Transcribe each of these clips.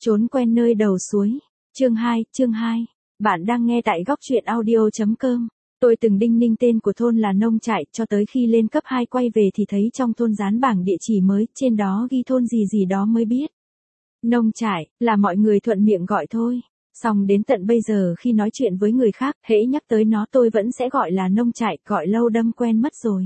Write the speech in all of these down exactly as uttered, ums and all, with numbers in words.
Trốn quen nơi đầu suối. Chương hai, chương hai. Bạn đang nghe tại góc truyện audio chấm com. Tôi từng đinh ninh tên của thôn là Nông Trại, cho tới khi lên cấp hai quay về thì thấy trong thôn dán bảng địa chỉ mới, trên đó ghi thôn gì gì đó mới biết. Nông Trại, là mọi người thuận miệng gọi thôi. Xong đến tận bây giờ khi nói chuyện với người khác, hễ nhắc tới nó tôi vẫn sẽ gọi là Nông Trại, gọi lâu đâm quen mất rồi.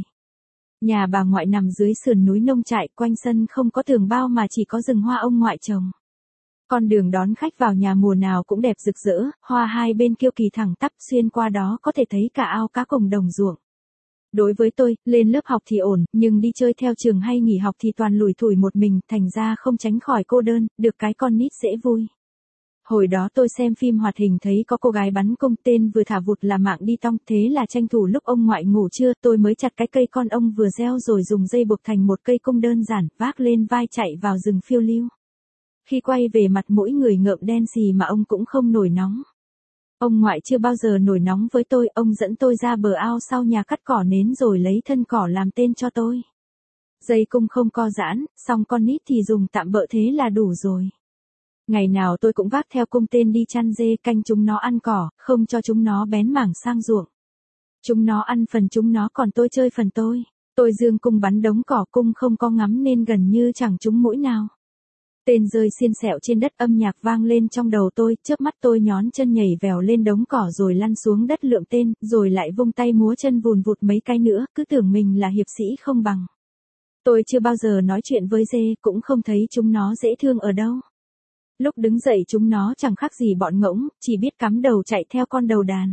Nhà bà ngoại nằm dưới sườn núi Nông Trại, quanh sân không có tường bao mà chỉ có rừng hoa ông ngoại trồng. Con đường đón khách vào nhà mùa nào cũng đẹp rực rỡ, hoa hai bên kiêu kỳ thẳng tắp, xuyên qua đó có thể thấy cả ao cá cùng đồng ruộng. Đối với tôi, lên lớp học thì ổn, nhưng đi chơi theo trường hay nghỉ học thì toàn lủi thủi một mình, thành ra không tránh khỏi cô đơn, được cái con nít dễ vui. Hồi đó tôi xem phim hoạt hình thấy có cô gái bắn cung tên vừa thả vụt là mạng đi tong, thế là tranh thủ lúc ông ngoại ngủ trưa tôi mới chặt cái cây con ông vừa gieo rồi dùng dây buộc thành một cây cung đơn giản, vác lên vai chạy vào rừng phiêu lưu. Khi quay về mặt mỗi người ngợm đen xì mà ông cũng không nổi nóng. Ông ngoại chưa bao giờ nổi nóng với tôi, ông dẫn tôi ra bờ ao sau nhà cắt cỏ nến rồi lấy thân cỏ làm tên cho tôi. Dây cung không co giãn, xong con nít thì dùng tạm bợ thế là đủ rồi. Ngày nào tôi cũng vác theo cung tên đi chăn dê, canh chúng nó ăn cỏ, không cho chúng nó bén mảng sang ruộng. Chúng nó ăn phần chúng nó còn tôi chơi phần tôi. Tôi dương cung bắn đống cỏ, cung không có ngắm nên gần như chẳng trúng mũi nào. Tên rơi xiên xẹo trên đất, âm nhạc vang lên trong đầu tôi, chớp mắt tôi nhón chân nhảy vèo lên đống cỏ rồi lăn xuống đất lượm tên, rồi lại vung tay múa chân vùn vụt mấy cái nữa, cứ tưởng mình là hiệp sĩ không bằng. Tôi chưa bao giờ nói chuyện với dê, cũng không thấy chúng nó dễ thương ở đâu. Lúc đứng dậy chúng nó chẳng khác gì bọn ngỗng, chỉ biết cắm đầu chạy theo con đầu đàn.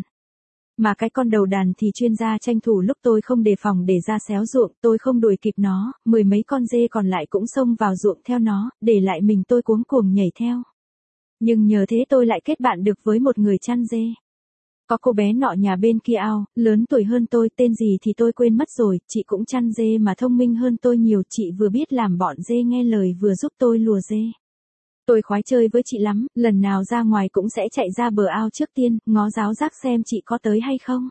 Mà cái con đầu đàn thì chuyên gia tranh thủ lúc tôi không đề phòng để ra xéo ruộng, tôi không đuổi kịp nó, mười mấy con dê còn lại cũng xông vào ruộng theo nó, để lại mình tôi cuống cuồng nhảy theo. Nhưng nhờ thế tôi lại kết bạn được với một người chăn dê. Có cô bé nọ nhà bên kia ao, lớn tuổi hơn tôi, tên gì thì tôi quên mất rồi, chị cũng chăn dê mà thông minh hơn tôi nhiều, chị vừa biết làm bọn dê nghe lời vừa giúp tôi lùa dê. Tôi khoái chơi với chị lắm, lần nào ra ngoài cũng sẽ chạy ra bờ ao trước tiên, ngó ráo rác xem chị có tới hay không.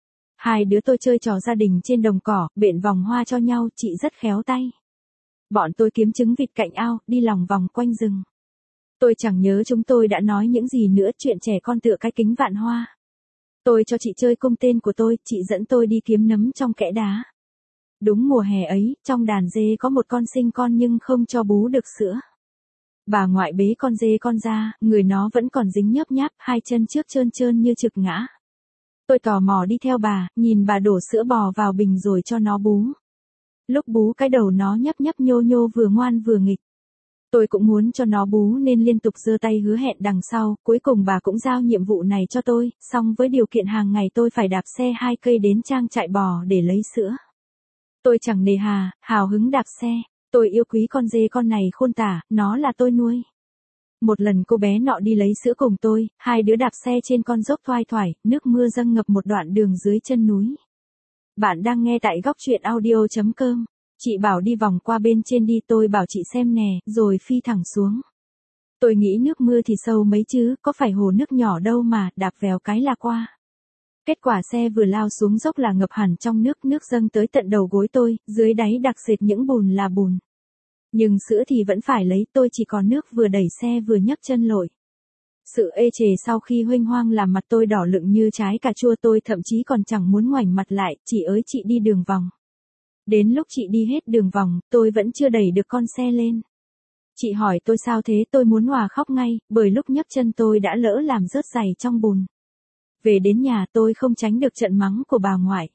Hai đứa tôi chơi trò gia đình trên đồng cỏ, bện vòng hoa cho nhau, chị rất khéo tay. Bọn tôi kiếm trứng vịt cạnh ao, đi lòng vòng quanh rừng. Tôi chẳng nhớ chúng tôi đã nói những gì nữa, chuyện trẻ con tựa cái kính vạn hoa. Tôi cho chị chơi cung tên của tôi, chị dẫn tôi đi kiếm nấm trong kẽ đá. Đúng mùa hè ấy, trong đàn dê có một con sinh con nhưng không cho bú được sữa. Bà ngoại bế con dê con ra, người nó vẫn còn dính nhớp nháp, hai chân trước trơn trơn như trực ngã. Tôi tò mò đi theo bà, nhìn bà đổ sữa bò vào bình rồi cho nó bú. Lúc bú cái đầu nó nhấp nhấp nhô nhô vừa ngoan vừa nghịch. Tôi cũng muốn cho nó bú nên liên tục giơ tay hứa hẹn đằng sau, cuối cùng bà cũng giao nhiệm vụ này cho tôi, song với điều kiện hàng ngày tôi phải đạp xe hai cây đến trang trại bò để lấy sữa. Tôi chẳng nề hà, hào hứng đạp xe. Tôi yêu quý con dê con này khôn tả, nó là tôi nuôi. Một lần cô bé nọ đi lấy sữa cùng tôi, hai đứa đạp xe trên con dốc thoai thoải, nước mưa dâng ngập một đoạn đường dưới chân núi. Bạn đang nghe tại góc truyện audio chấm com. Chị bảo đi vòng qua bên trên đi, tôi bảo chị xem nè, rồi phi thẳng xuống. Tôi nghĩ nước mưa thì sâu mấy chứ, có phải hồ nước nhỏ đâu mà, đạp vèo cái là qua. Kết quả xe vừa lao xuống dốc là ngập hẳn trong nước, nước dâng tới tận đầu gối tôi, dưới đáy đặc sệt những bùn là bùn. Nhưng sữa thì vẫn phải lấy, tôi chỉ còn nước vừa đẩy xe vừa nhấc chân lội. Sự ê chề sau khi huênh hoang làm mặt tôi đỏ lựng như trái cà chua, tôi thậm chí còn chẳng muốn ngoảnh mặt lại, chị ơi chị đi đường vòng. Đến lúc chị đi hết đường vòng, tôi vẫn chưa đẩy được con xe lên. Chị hỏi tôi sao thế, tôi muốn òa khóc ngay, bởi lúc nhấc chân tôi đã lỡ làm rớt giày trong bùn. Về đến nhà tôi không tránh được trận mắng của bà ngoại.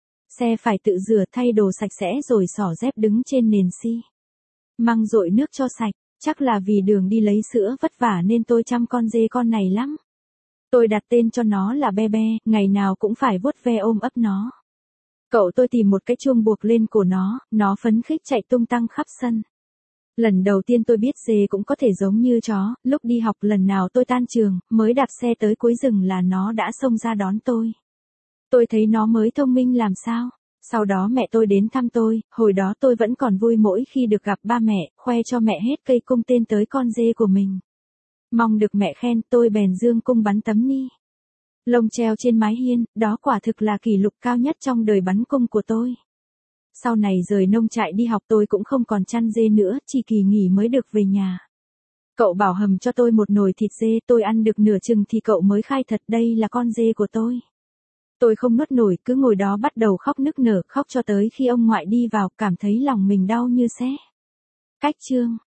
Xe phải tự rửa thay đồ sạch sẽ rồi xỏ dép đứng trên nền xi măng dội nước cho sạch, chắc là vì đường đi lấy sữa vất vả nên tôi chăm con dê con này lắm. Tôi đặt tên cho nó là Be Be, ngày nào cũng phải vuốt ve ôm ấp nó. Cậu tôi tìm một cái chuông buộc lên cổ nó, nó phấn khích chạy tung tăng khắp sân. Lần đầu tiên tôi biết dê cũng có thể giống như chó, lúc đi học lần nào tôi tan trường, mới đạp xe tới cuối rừng là nó đã xông ra đón tôi. Tôi thấy nó mới thông minh làm sao. Sau đó mẹ tôi đến thăm tôi, hồi đó tôi vẫn còn vui mỗi khi được gặp ba mẹ, khoe cho mẹ hết cây cung tên tới con dê của mình. Mong được mẹ khen, tôi bèn dương cung bắn tấm ni lông treo trên mái hiên, đó quả thực là kỷ lục cao nhất trong đời bắn cung của tôi. Sau này rời nông trại đi học tôi cũng không còn chăn dê nữa, chỉ kỳ nghỉ mới được về nhà. Cậu bảo hầm cho tôi một nồi thịt dê, tôi ăn được nửa chừng thì cậu mới khai thật đây là con dê của tôi. Tôi không nuốt nổi, cứ ngồi đó bắt đầu khóc nức nở, khóc cho tới khi ông ngoại đi vào, cảm thấy lòng mình đau như xé. Cách chương